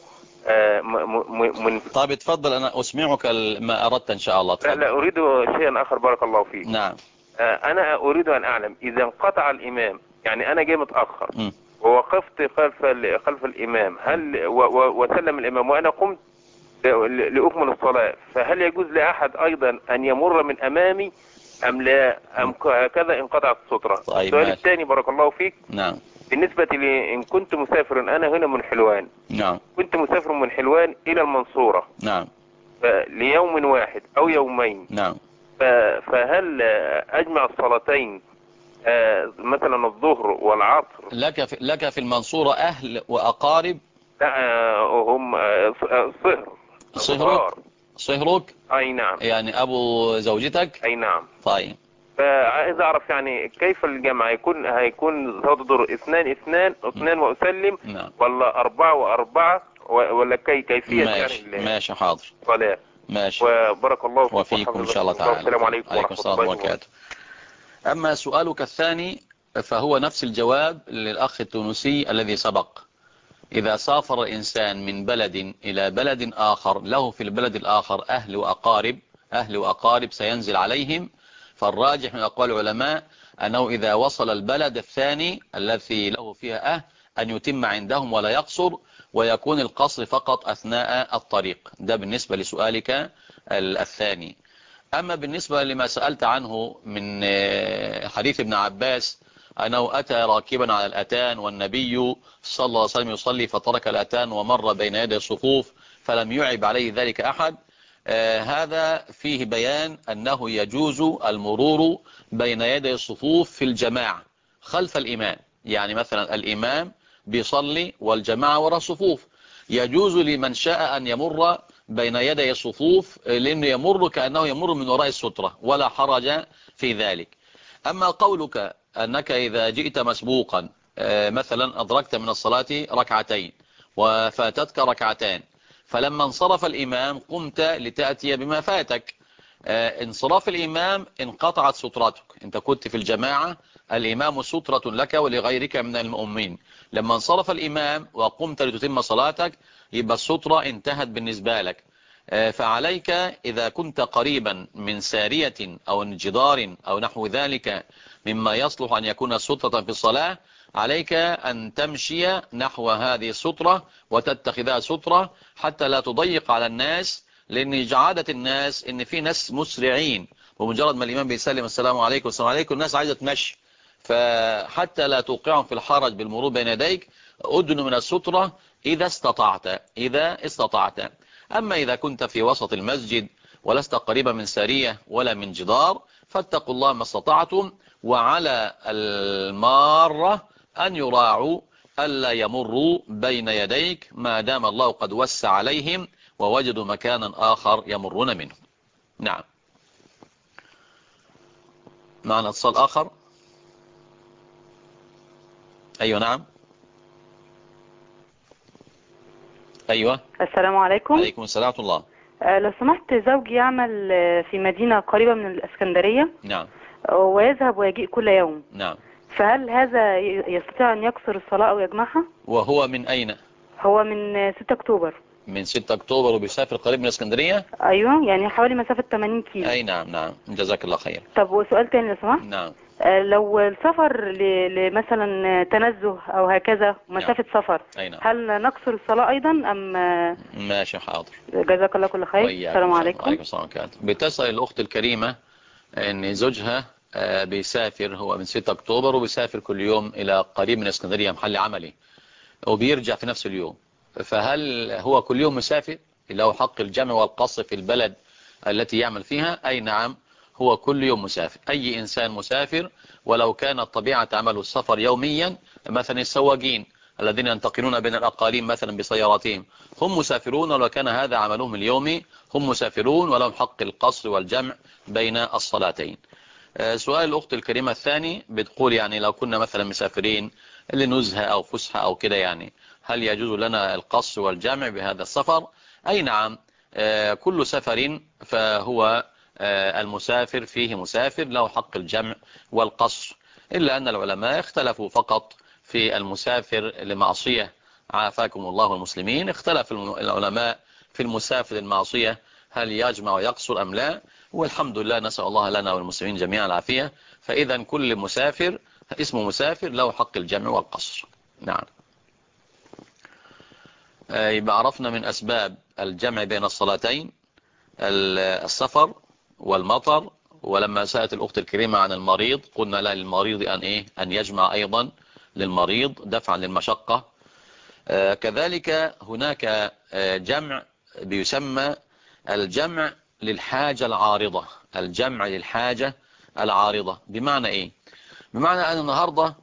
طيب اتفضل، أنا أسمعك ما أردت إن شاء الله. تفضل. لا أريد شيئا آخر بارك الله فيك. نعم. أنا أريد أن أعلم إذا انقطع الإمام، يعني أنا جاي متأخر ووقفت خلف الإمام، هل وسلم الإمام وأنا قمت لأكمل الصلاة، فهل يجوز لأحد أيضا أن يمر من أمامي أم لا، أم هكذا انقطعت السترة؟ طيب السؤال الثاني بارك الله فيك. نعم. بالنسبة لي إن كنت مسافر، أنا هنا من حلوان. نعم. كنت مسافر من حلوان إلى المنصورة. نعم. ليوم واحد أو يومين. نعم. فهل أجمع الصلاتين مثلا الظهر والعصر؟ لك في المنصورة أهل وأقارب؟ لا هم صهرك. أي نعم. يعني أبو زوجتك؟ أي نعم. طيب. فعايز أعرف يعني كيف الجمع هيكون صدر اثنان وأسلم. نعم. ولا 4 و4 ولا كيفية ماشي. يعني ماشي حاضر. صلاة. ماشي. وبارك الله فيكم وفيكم إن شاء الله تعالى. السلام عليكم ورحمة الله وبركاته. أما سؤالك الثاني فهو نفس الجواب للأخ التونسي الذي سبق. إذا سافر الإنسان من بلد إلى بلد آخر له في البلد الآخر أهل وأقارب سينزل عليهم، فالراجح من أقوال العلماء أنه إذا وصل البلد الثاني الذي له فيها أن يتم عندهم ولا يقصر، ويكون القصر فقط أثناء الطريق. ده بالنسبة لسؤالك الثاني. أما بالنسبة لما سألت عنه من حديث ابن عباس أنه أتى راكبا على الأتان والنبي صلى الله عليه وسلم يصلي فترك الأتان ومر بين يدي الصفوف فلم يعب عليه ذلك أحد، هذا فيه بيان أنه يجوز المرور بين يدي الصفوف في الجماعة خلف الإمام. يعني مثلا الإمام بيصلي والجماعة وراء الصفوف، يجوز لمن شاء أن يمر بين يدي الصفوف لأنه يمر كأنه يمر من وراء السترة ولا حرج في ذلك. أما قولك أنك إذا جئت مسبوقا مثلا أدركت من الصلاة ركعتين وفاتتك ركعتان، فلما انصرف الإمام قمت لتأتي بما فاتك، انصراف الإمام انقطعت سترتك، انت كنت في الجماعة الإمام سترة لك ولغيرك من المؤمنين، لما انصرف الإمام وقمت لتتم صلاتك يبقى السترة انتهت بالنسبة لك. فعليك إذا كنت قريبا من سارية أو جدار أو نحو ذلك مما يصلح أن يكون سترة في الصلاة، عليك أن تمشي نحو هذه السترة وتتخذها سترة حتى لا تضيق على الناس، لأن عادة الناس إن في ناس مسرعين، ومجرد ما الإمام بيسلم السلام عليكم والسلام عليكم الناس عايزة تمشي، فحتى لا توقعهم في الحرج بالمرور بين يديك أدن من السترة إذا استطعت. أما إذا كنت في وسط المسجد ولست قريبا من سارية ولا من جدار فاتقوا الله ما استطعتم، وعلى المارة أن يراعوا ألا يمروا بين يديك ما دام الله قد وسع عليهم ووجدوا مكانا آخر يمرون منه. نعم. معنا اتصال آخر. أيوة نعم. أيوة. السلام عليكم. عليكم السلام ورحمة الله. لو سمحت، زوجي يعمل في مدينة قريبة من الإسكندرية. نعم. ويذهب ويجيء كل يوم. نعم. فهل هذا يستطيع أن يقصر الصلاة أو يجمعها؟ وهو من أين؟ هو من 6 أكتوبر. من 6 أكتوبر وبيسافر قريب من الإسكندرية؟ أيوة، يعني حوالي مسافة 80 كيلو. أي نعم نعم، جزاك الله خير. طب وسؤال تاني لو سمحت. نعم. لو السفر لمثلا تنزه أو هكذا مسافة نعم. سفر، نعم. هل نقصر الصلاة أيضا أم؟ ماشي حاضر. جزاك الله كل خير. السلام عليكم. وعليكم السلام ورحمة الله. بتسأل الأخت الكريمة أن زوجها بيسافر، هو من 6 أكتوبر وبيسافر كل يوم إلى قريب من اسكندرية محل عملي وبيرجع في نفس اليوم، فهل هو كل يوم مسافر له حق الجمع والقصر في البلد التي يعمل فيها؟ أي نعم، هو كل يوم مسافر. أي إنسان مسافر ولو كانت طبيعة عمله السفر يوميا، مثلا السواقين الذين ينتقلون بين الأقاليم مثلا بسياراتهم هم مسافرون، ولو كان هذا عملهم اليومي هم مسافرون ولهم حق القصر والجمع بين الصلاتين. سؤال الأخت الكريمة الثاني بتقول يعني لو كنا مثلا مسافرين لنزهة أو فسحة أو كده، يعني هل يجوز لنا القصر والجمع بهذا السفر؟ أي نعم، كل سفر فهو المسافر فيه مسافر له حق الجمع والقصر، إلا أن العلماء اختلفوا فقط في المسافر لمعصية، عافاكم الله المسلمين، اختلف العلماء في المسافر للمعصية هل يجمع ويقصر أم لا، والحمد لله نسأل الله لنا والمسلمين جميعا العافية. فإذا كل مسافر اسمه مسافر له حق الجمع والقصر. نعم. يبقى عرفنا من أسباب الجمع بين الصلاتين السفر والمطر، ولما سألت الأخت الكريمة عن المريض قلنا لا، للمريض أن يجمع أيضا للمريض دفعا للمشقة. كذلك هناك جمع بيسمى الجمع للحاجة العارضة. الجمع للحاجة العارضة بمعنى إيه؟ بمعنى أن النهاردة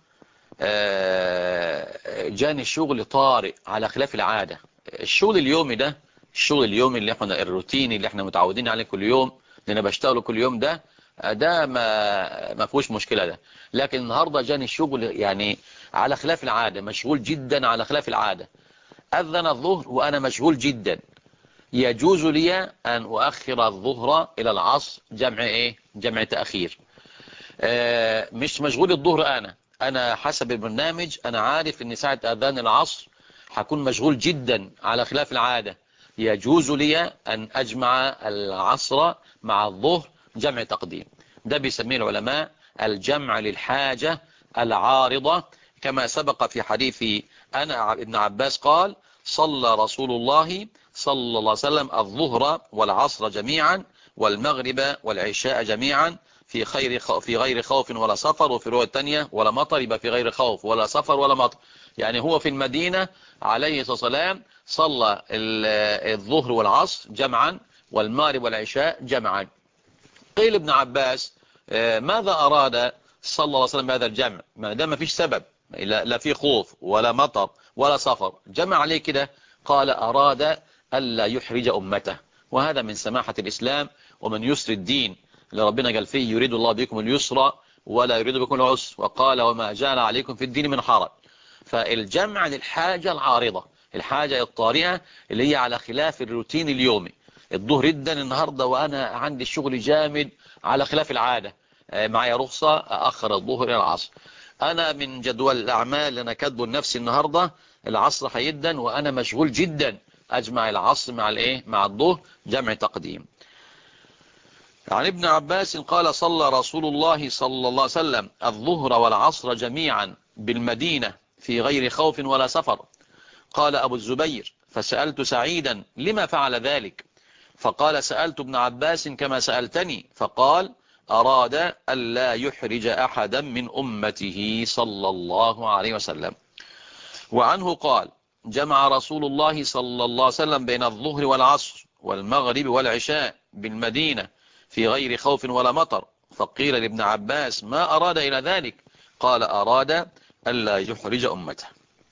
جاني الشغل طارئ على خلاف العادة، الشغل اليومي ده، الشغل اليومي اللي احنا الروتيني اللي احنا متعودين عليه كل يوم لأن بشتغله كل يوم، ده ما فيهوش مشكلة ده. لكن النهاردة جاني الشغل يعني على خلاف العادة، مشغول جدا على خلاف العادة، أذن الظهر وأنا مشغول جدا، يجوز لي أن أؤخر الظهر إلى العصر. جمع إيه؟ جمع تأخير. مش مشغول الظهر، أنا حسب البرنامج أنا عارف أن ساعة أذان العصر هكون مشغول جدا على خلاف العادة، يجوز لي أن أجمع العصر مع الظهر جمع تقديم. ده بيسميه العلماء الجمع للحاجة العارضة، كما سبق في حديث ابن عباس قال صلى رسول الله صلى الله عليه وسلم الظهر والعصر جميعا والمغرب والعشاء جميعا في غير خوف ولا سفر، وفي رواية تانية ولا مطر، يبقى في غير خوف ولا سفر ولا مطر، يعني هو في المدينة عليه الصلاة والسلام صلى الظهر والعصر جمعا والمغرب والعشاء جمعا. قيل ابن عباس ماذا أراد صلى الله عليه وسلم بهذا الجمع ما دام ما فيش سبب؟ لا في خوف ولا مطر ولا سفر، جمع عليه كده، قال أراد ألا يحرج أمته. وهذا من سماحة الإسلام ومن يسر الدين اللي ربنا قال فيه يريد الله بكم اليسر ولا يريد بكم العسر، وقال وما جعل عليكم في الدين من حرج. فالجمع للحاجة العارضة، الحاجة الطارئة اللي هي على خلاف الروتين اليومي. الظهر جدا النهاردة وأنا عندي الشغل جامد على خلاف العادة، معي رخصة أخر الظهر إلى العصر. أنا من جدول الأعمال اللي أنا كاتبه لنفسي النهاردة العصر جدا وأنا مشغول جدا، أجمع العصر مع الإيه مع الظهر، جمع تقديم. عن ابن عباس قال صلى رسول الله صلى الله عليه وسلم الظهر والعصر جميعا بالمدينة في غير خوف ولا سفر. قال أبو الزبير فسألت سعيدا لما فعل ذلك، فقال سألت ابن عباس كما سألتني، فقال أراد ألا يحرج أحدا من أمته صلى الله عليه وسلم. وعنه قال جمع رسول الله صلى الله عليه وسلم بين الظهر والعصر والمغرب والعشاء بالمدينة في غير خوف ولا مطر. فقيل لابن عباس ما أراد إلى ذلك؟ قال أراد ألا يحرج أمته.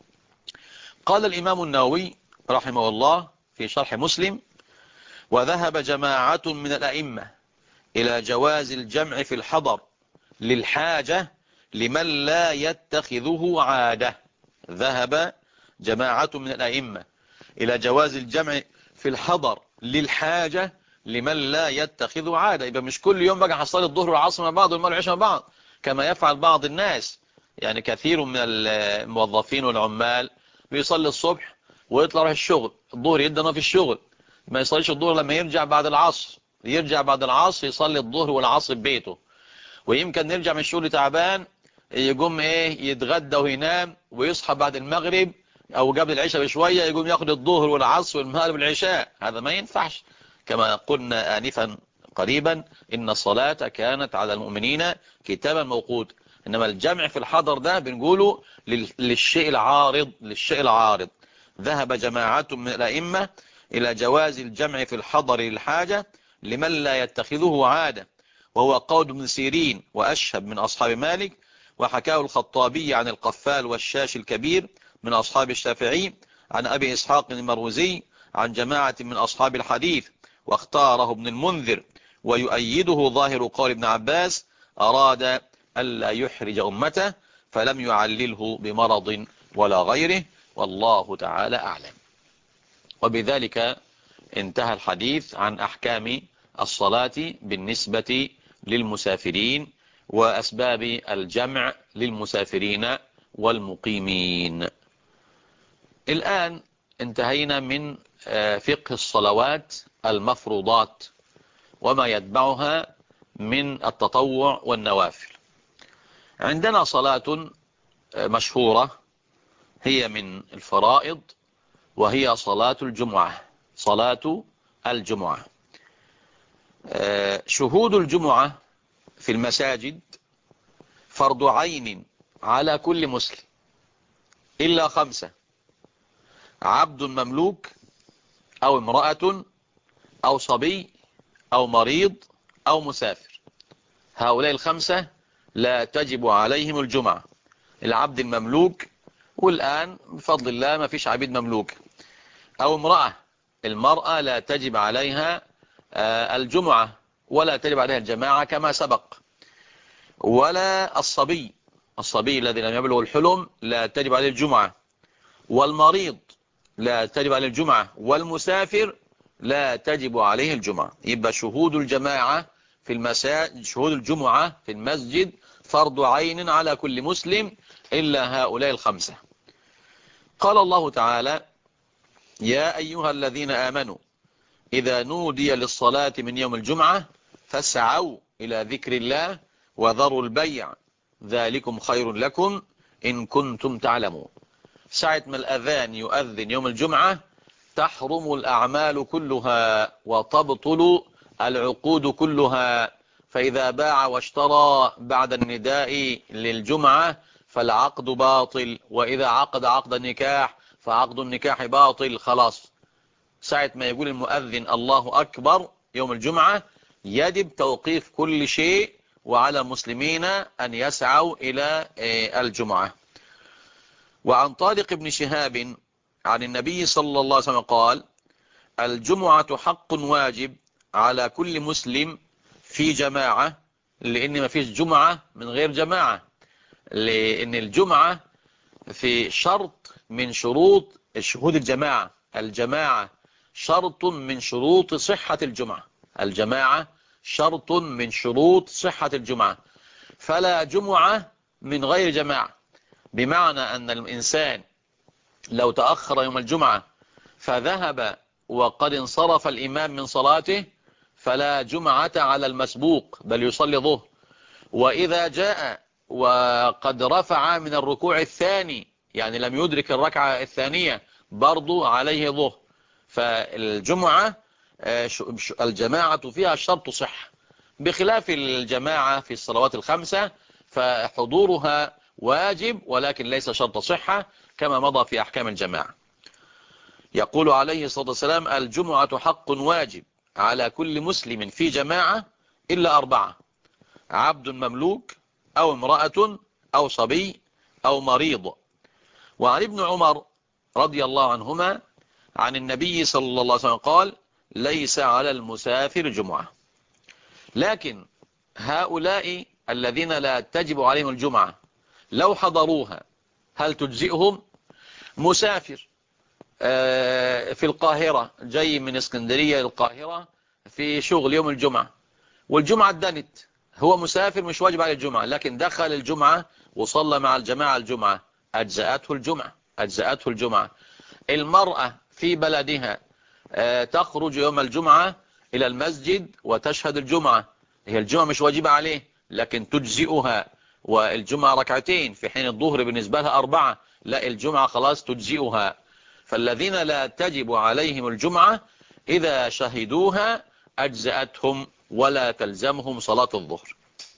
قال الإمام النووي رحمه الله في شرح مسلم وذهب جماعة من الأئمة إلى جواز الجمع في الحضر للحاجة لمن لا يتخذه عادة. ذهب جماعة من الأئمة إلى جواز الجمع في الحضر للحاجة لمن لا يتخذه عادة. يبقى مش كل يوم بقى حصل الظهر والعصر مع بعض والمغرب والعشاء مع بعض كما يفعل بعض الناس. يعني كثير من الموظفين والعمال بيصلي الصبح ويطلع يروح الشغل، الظهر يدنا في الشغل، ما يصليش الظهر لما يرجع بعد العصر، يرجع بعد العصر يصلي الظهر والعصر ببيته. ويمكن يرجع من الشغل تعبان يقوم يتغدى وينام ويصحى بعد المغرب او قبل العشاء بشوية يقوم ياخد الظهر والعصر والمغرب والعشاء. هذا ما ينفعش. كما قلنا آنفا قريبا إن الصلاة كانت على المؤمنين كتابا موقوتا. إنما الجمع في الحضر ده بنقوله للشيء العارض، للشيء العارض. ذهب جماعة من الأئمة إلى جواز الجمع في الحضر للحاجة لمن لا يتخذه عادة، وهو قول ابن سيرين وأشهب من أصحاب مالك، وحكاه الخطابي عن القفال والشاش الكبير من أصحاب الشافعي، عن أبي إسحاق المروزي عن جماعة من أصحاب الحديث، واختاره ابن المنذر ويؤيده ظاهر قول ابن عباس أراد ألا يحرج أمته، فلم يعلله بمرض ولا غيره، والله تعالى أعلم. وبذلك انتهى الحديث عن أحكام الصلاة بالنسبة للمسافرين وأسباب الجمع للمسافرين والمقيمين. الآن انتهينا من فقه الصلوات المفروضات وما يتبعها من التطوع والنوافل. عندنا صلاة مشهورة هي من الفرائض وهي صلاة الجمعة. صلاة الجمعة شهود الجمعة في المساجد فرض عين على كل مسلم إلا 5: عبد مملوك أو امرأة أو صبي أو مريض أو مسافر. هؤلاء 5 لا تجب عليهم الجمعة. العبد المملوك، والآن بفضل الله ما فيش عبيد مملوك، أو امرأة، المرأة لا تجب عليها الجمعة ولا تجب عليها الجماعة كما سبق، ولا الصبي، الصبي الذي لم يبلغ الحلم لا تجب عليه الجمعة، والمريض لا تجب عليه الجمعة، والمسافر لا تجب عليه الجمعة. يبقى شهود الجماعة في المساجد، شهود الجمعة في المسجد فرض عين على كل مسلم إلا هؤلاء 5. قال الله تعالى يا أيها الذين آمنوا إذا نودي للصلاة من يوم الجمعة فاسعوا إلى ذكر الله وذروا البيع ذلكم خير لكم إن كنتم تعلمون. ساعة ما الأذان يؤذن يوم الجمعة تحرم الأعمال كلها وتبطل العقود كلها. فإذا باع واشترى بعد النداء للجمعة فالعقد باطل، وإذا عقد عقد النكاح فعقد النكاح باطل. خلاص ساعة ما يقول المؤذن الله أكبر يوم الجمعة يجب توقيف كل شيء، وعلى المسلمين أن يسعوا إلى الجمعة. وعن طارق بن شهاب عن النبي صلى الله عليه وسلم قال: الجمعة حق واجب على كل مسلم في جماعة، لأن ما فيش جمعة من غير جماعة، لأن الجمعة في شرط من شروط شهود الجماعة. الجماعة شرط من شروط صحة الجمعة. الجماعة شرط من شروط صحة الجمعة، فلا جمعة من غير جماعة. بمعنى أن الإنسان لو تأخر يوم الجمعة فذهب وقد انصرف الإمام من صلاته فلا جمعة على المسبوق، بل يصلي ظهر. وإذا جاء وقد رفع من الركوع الثاني، يعني لم يدرك الركعة الثانية، برضو عليه ظهر. فالجمعة الجماعة فيها شرط صح، بخلاف الجماعة في الصلوات الخمسة فحضورها واجب ولكن ليس شرط صحة، كما مضى في أحكام الجماعة. يقول عليه الصلاة والسلام: الجمعة حق واجب على كل مسلم في جماعة إلا 4: عبد مملوك، أو امرأة، أو صبي، أو مريض. وعن ابن عمر رضي الله عنهما عن النبي صلى الله عليه وسلم قال: ليس على المسافر جمعة. لكن هؤلاء الذين لا تجب عليهم الجمعة لو حضروها هل تجزئهم؟ مسافر في القاهرة، جاي من اسكندرية للقاهرة في شغل يوم الجمعة، والجمعة ادنت، هو مسافر مش واجب عليه الجمعة، لكن دخل الجمعة وصلى مع الجماعة الجمعة، أجزأته الجمعة. أجزأته الجمعة. المرأة في بلدها تخرج يوم الجمعة إلى المسجد وتشهد الجمعة، هي الجمعة مش واجبة عليه لكن تجزئها، والجمعة ركعتين في حين الظهر بالنسبة لها 4، لا الجمعة خلاص تجزئها. فالذين لا تجب عليهم الجمعة إذا شهدوها أجزأتهم ولا تلزمهم صلاة الظهر.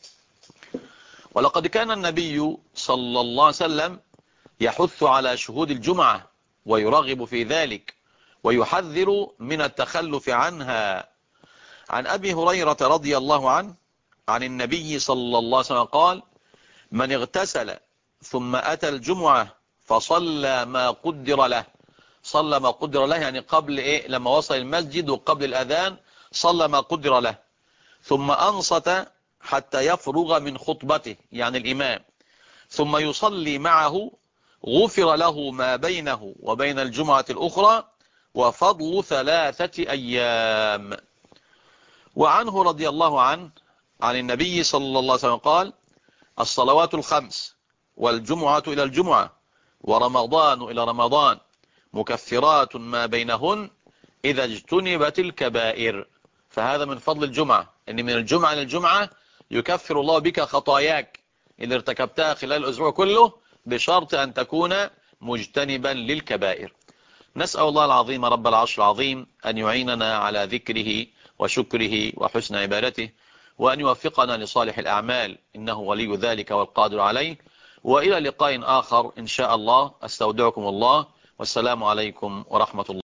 ولقد كان النبي صلى الله عليه وسلم يحث على شهود الجمعة ويرغب في ذلك ويحذر من التخلف عنها. عن أبي هريرة رضي الله عنه عن النبي صلى الله عليه وسلم قال: من اغتسل ثم أتى الجمعة فصلى ما قدر له. صلى ما قدر له يعني قبل لما وصل المسجد وقبل الأذان صلى ما قدر له، ثم أنصت حتى يفرغ من خطبته يعني الإمام، ثم يصلي معه، غفر له ما بينه وبين الجمعة الأخرى وفضل 3 أيام. وعنه رضي الله عنه عن النبي صلى الله عليه وسلم قال: الصلوات الخمس والجمعة إلى الجمعة ورمضان إلى رمضان مكفرات ما بينهن إذا اجتنبت الكبائر. فهذا من فضل الجمعة، إن من الجمعة للجمعة يكفر الله بك خطاياك اللي ارتكبتها خلال الأسبوع كله، بشرط أن تكون مجتنبا للكبائر. نسأل الله العظيم رب العرش العظيم أن يعيننا على ذكره وشكره وحسن عبادته، وأن يوفقنا لصالح الأعمال، إنه ولي ذلك والقادر عليه. وإلى لقاء آخر إن شاء الله، أستودعكم الله، والسلام عليكم ورحمة الله.